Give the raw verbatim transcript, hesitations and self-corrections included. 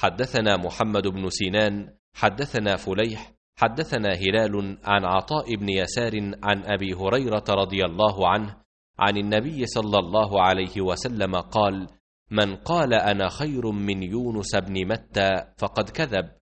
حدثنا محمد بن سنان حدثنا فليح حدثنا هلال عن عطاء بن يسار عن أبي هريرة رضي الله عنه عن النبي صلى الله عليه وسلم قال: من قال أنا خير من يونس بن متى فقد كذب،